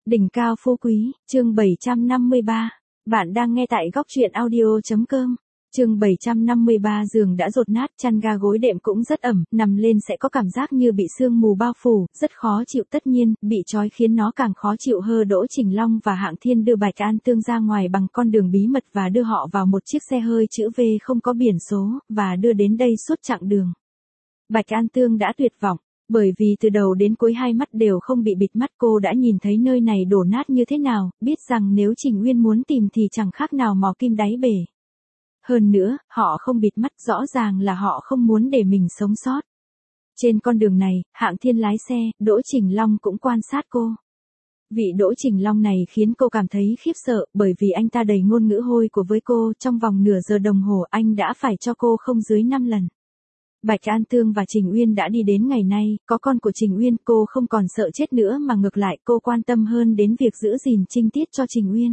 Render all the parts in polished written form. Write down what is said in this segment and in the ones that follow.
Đỉnh cao phú quý, chương 753. Bạn đang nghe tại góc truyện audio.com. Chương 753 giường đã dột nát, chăn ga gối đệm cũng rất ẩm, nằm lên sẽ có cảm giác như bị sương mù bao phủ, rất khó chịu. Tất nhiên, bị trói khiến nó càng khó chịu hơn. Đỗ Trình Long và Hạng Thiên đưa Bạch An Tương ra ngoài bằng con đường bí mật và đưa họ vào một chiếc xe hơi chữ V không có biển số, và đưa đến đây suốt chặng đường. Bạch An Tương đã tuyệt vọng. Bởi vì từ đầu đến cuối hai mắt đều không bị bịt mắt, cô đã nhìn thấy nơi này đổ nát như thế nào, biết rằng nếu Trình Uyên muốn tìm thì chẳng khác nào mò kim đáy bể. Hơn nữa, họ không bịt mắt, rõ ràng là họ không muốn để mình sống sót. Trên con đường này, Hạng Thiên lái xe, Đỗ Trình Long cũng quan sát cô. Vị Đỗ Trình Long này khiến cô cảm thấy khiếp sợ, bởi vì anh ta đầy ngôn ngữ hôi của với cô, trong vòng nửa giờ đồng hồ anh đã phải cho cô không dưới 5 lần. Bạch An Tương và Trình Uyên đã đi đến ngày nay, có con của Trình Uyên, cô không còn sợ chết nữa mà ngược lại cô quan tâm hơn đến việc giữ gìn trinh tiết cho Trình Uyên.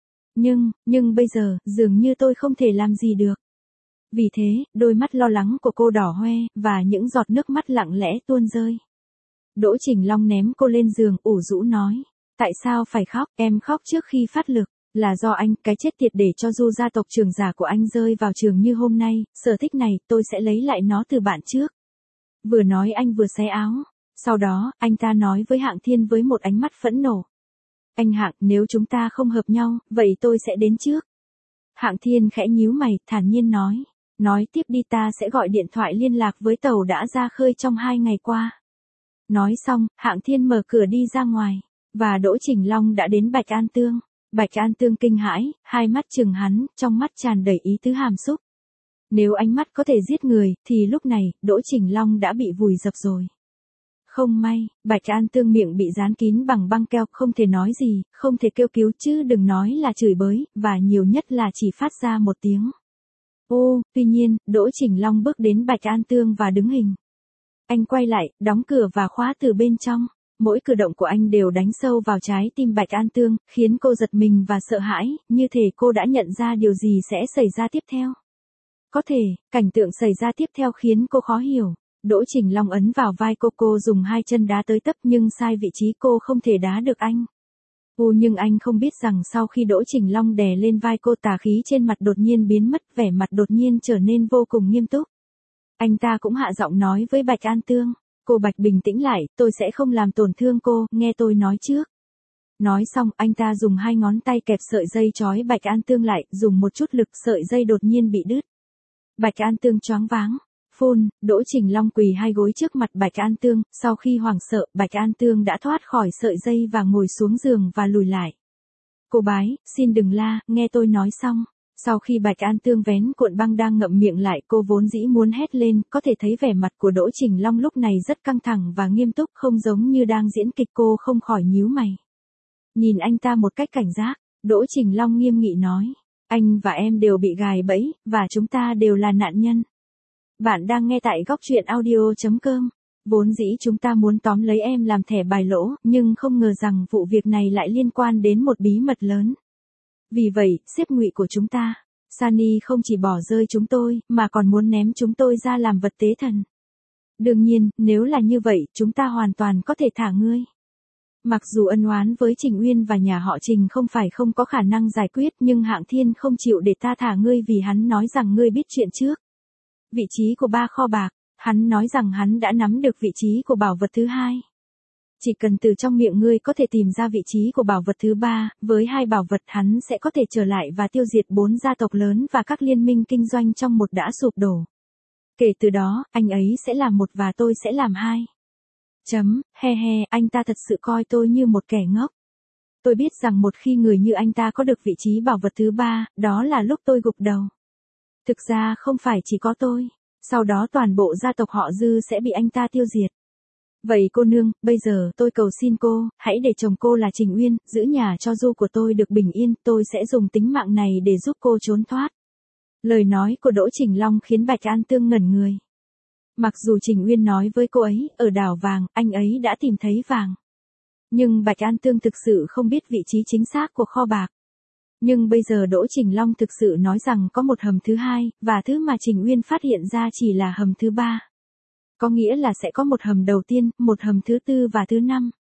Nhưng bây giờ, dường như tôi không thể làm gì được. Vì thế, đôi mắt lo lắng của cô đỏ hoe, và những giọt nước mắt lặng lẽ tuôn rơi. Đỗ Trình Long ném cô lên giường, ủ rũ nói. Tại sao phải khóc, em khóc trước khi phát lực. Là do anh, cái chết tiệt để cho Du gia tộc trưởng giả của anh rơi vào trường như hôm nay, sở thích này, tôi sẽ lấy lại nó từ bạn trước. Vừa nói anh vừa xé áo. Sau đó, anh ta nói với Hạng Thiên với một ánh mắt phẫn nộ. Anh Hạng, nếu chúng ta không hợp nhau, vậy tôi sẽ đến trước. Hạng Thiên khẽ nhíu mày, thản nhiên nói. Nói tiếp đi, ta sẽ gọi điện thoại liên lạc với tàu đã ra khơi trong 2 ngày qua. Nói xong, Hạng Thiên mở cửa đi ra ngoài, và Đỗ Trình Long đã đến Bạch An Tương. Bạch An Tương kinh hãi, hai mắt trừng hắn, trong mắt tràn đầy ý tứ hàm xúc. Nếu ánh mắt có thể giết người, thì lúc này, Đỗ Trình Long đã bị vùi dập rồi. Không may, Bạch An Tương miệng bị dán kín bằng băng keo, không thể nói gì, không thể kêu cứu chứ đừng nói là chửi bới, và nhiều nhất là chỉ phát ra một tiếng. Tuy nhiên, Đỗ Trình Long bước đến Bạch An Tương và đứng hình. Anh quay lại, đóng cửa và khóa từ bên trong. Mỗi cử động của anh đều đánh sâu vào trái tim Bạch An Tương, khiến cô giật mình và sợ hãi, như thể cô đã nhận ra điều gì sẽ xảy ra tiếp theo. Có thể, cảnh tượng xảy ra tiếp theo khiến cô khó hiểu. Đỗ Trình Long ấn vào vai cô dùng hai chân đá tới tấp nhưng sai vị trí, cô không thể đá được anh. Nhưng anh không biết rằng sau khi Đỗ Trình Long đè lên vai cô, tà khí trên mặt đột nhiên biến mất, vẻ mặt đột nhiên trở nên vô cùng nghiêm túc. Anh ta cũng hạ giọng nói với Bạch An Tương. Cô Bạch bình tĩnh lại, tôi sẽ không làm tổn thương cô, nghe tôi nói trước. Nói xong, anh ta dùng hai ngón tay kẹp sợi dây trói Bạch An Tương lại, dùng một chút lực, sợi dây đột nhiên bị đứt. Bạch An Tương choáng váng. Đỗ Trình Long quỳ hai gối trước mặt Bạch An Tương, sau khi hoảng sợ, Bạch An Tương đã thoát khỏi sợi dây và ngồi xuống giường và lùi lại. Cô bái, xin đừng la, nghe tôi nói xong. Sau khi Bạch An Tương vén cuộn băng đang ngậm miệng lại, cô vốn dĩ muốn hét lên, có thể thấy vẻ mặt của Đỗ Trình Long lúc này rất căng thẳng và nghiêm túc, không giống như đang diễn kịch. Cô không khỏi nhíu mày. Nhìn anh ta một cách cảnh giác, Đỗ Trình Long nghiêm nghị nói. Anh và em đều bị gài bẫy, và chúng ta đều là nạn nhân. Bạn đang nghe tại góc truyện audio.com. Vốn dĩ chúng ta muốn tóm lấy em làm thẻ bài lỗ, nhưng không ngờ rằng vụ việc này lại liên quan đến một bí mật lớn. Vì vậy, sếp Ngụy của chúng ta, Sunny không chỉ bỏ rơi chúng tôi, mà còn muốn ném chúng tôi ra làm vật tế thần. Đương nhiên, nếu là như vậy, chúng ta hoàn toàn có thể thả ngươi. Mặc dù ân oán với Trình Uyên và nhà họ Trình không phải không có khả năng giải quyết, nhưng Hạng Thiên không chịu để ta thả ngươi vì hắn nói rằng ngươi biết chuyện trước. Vị trí của 3 kho bạc, hắn nói rằng hắn đã nắm được vị trí của bảo vật thứ 2. Chỉ cần từ trong miệng ngươi có thể tìm ra vị trí của bảo vật thứ 3, với 2 bảo vật hắn sẽ có thể trở lại và tiêu diệt 4 gia tộc lớn và các liên minh kinh doanh trong một đã sụp đổ. Kể từ đó, anh ấy sẽ làm 1 và tôi sẽ làm 2. Anh ta thật sự coi tôi như một kẻ ngốc. Tôi biết rằng một khi người như anh ta có được vị trí bảo vật thứ 3, đó là lúc tôi gục đầu. Thực ra không phải chỉ có tôi, sau đó toàn bộ gia tộc họ Dư sẽ bị anh ta tiêu diệt. Vậy cô nương, bây giờ tôi cầu xin cô, hãy để chồng cô là Trình Uyên, giữ nhà cho Du của tôi được bình yên, tôi sẽ dùng tính mạng này để giúp cô trốn thoát. Lời nói của Đỗ Trình Long khiến Bạch An Tương ngẩn người. Mặc dù Trình Uyên nói với cô ấy, ở đảo vàng, anh ấy đã tìm thấy vàng. Nhưng Bạch An Tương thực sự không biết vị trí chính xác của kho bạc. Nhưng bây giờ Đỗ Trình Long thực sự nói rằng có một hầm thứ 2, và thứ mà Trình Uyên phát hiện ra chỉ là hầm thứ 3. Có nghĩa là sẽ có một hầm đầu tiên, một hầm thứ 4 và thứ 5.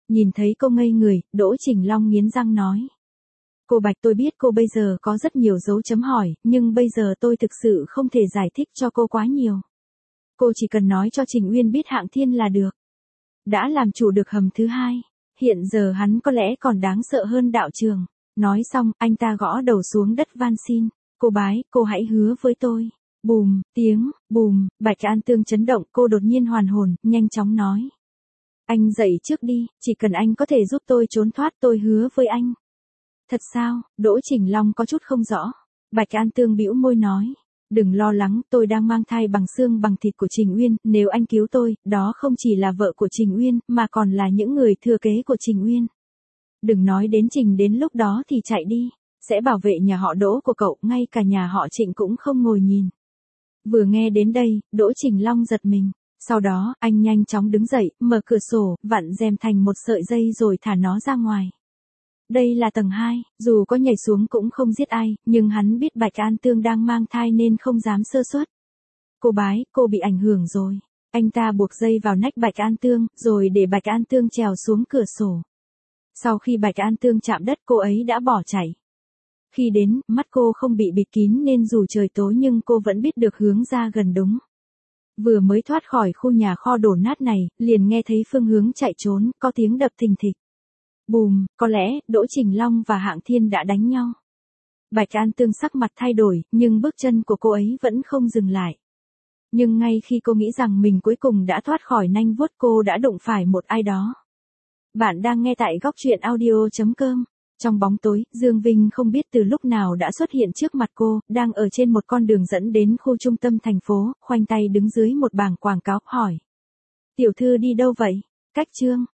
Nhìn thấy cô ngây người, Đỗ Trình Long nghiến răng nói. Cô Bạch, tôi biết cô bây giờ có rất nhiều dấu chấm hỏi, nhưng bây giờ tôi thực sự không thể giải thích cho cô quá nhiều. Cô chỉ cần nói cho Trình Uyên biết Hạng Thiên là được. Đã làm chủ được hầm thứ hai. Hiện giờ hắn có lẽ còn đáng sợ hơn đạo trường. Nói xong, anh ta gõ đầu xuống đất van xin. Cô Bái, cô hãy hứa với tôi. Bùm, tiếng, bùm, Bạch An Tương chấn động, cô đột nhiên hoàn hồn, nhanh chóng nói. Anh dậy trước đi, chỉ cần anh có thể giúp tôi trốn thoát tôi hứa với anh. Thật sao? Đỗ Trình Long có chút không rõ. Bạch An Tương bĩu môi nói. Đừng lo lắng, tôi đang mang thai bằng xương bằng thịt của Trình Uyên, nếu anh cứu tôi, đó không chỉ là vợ của Trình Uyên, mà còn là những người thừa kế của Trình Uyên. Đừng nói đến Trình đến lúc đó thì chạy đi, sẽ bảo vệ nhà họ Đỗ của cậu, ngay cả nhà họ Trịnh cũng không ngồi nhìn. Vừa nghe đến đây, Đỗ Trình Long giật mình. Sau đó, anh nhanh chóng đứng dậy, mở cửa sổ, vặn rèm thành một sợi dây rồi thả nó ra ngoài. Đây là tầng 2, dù có nhảy xuống cũng không giết ai, nhưng hắn biết Bạch An Tương đang mang thai nên không dám sơ suất. Cô Bái, cô bị ảnh hưởng rồi. Anh ta buộc dây vào nách Bạch An Tương, rồi để Bạch An Tương trèo xuống cửa sổ. Sau khi Bạch An Tương chạm đất cô ấy đã bỏ chạy. Khi đến, mắt cô không bị bịt kín nên dù trời tối nhưng cô vẫn biết được hướng ra gần đúng. Vừa mới thoát khỏi khu nhà kho đổ nát này, liền nghe thấy phương hướng chạy trốn, có tiếng đập thình thịch. Bùm, có lẽ, Đỗ Trình Long và Hạng Thiên đã đánh nhau. Bạch An Tương sắc mặt thay đổi, nhưng bước chân của cô ấy vẫn không dừng lại. Nhưng ngay khi cô nghĩ rằng mình cuối cùng đã thoát khỏi nanh vuốt, cô đã đụng phải một ai đó. Bạn đang nghe tại góc truyện audio.com. Trong bóng tối, Dương Vinh không biết từ lúc nào đã xuất hiện trước mặt cô, đang ở trên một con đường dẫn đến khu trung tâm thành phố, khoanh tay đứng dưới một bảng quảng cáo, hỏi. Tiểu thư đi đâu vậy? Cách chương.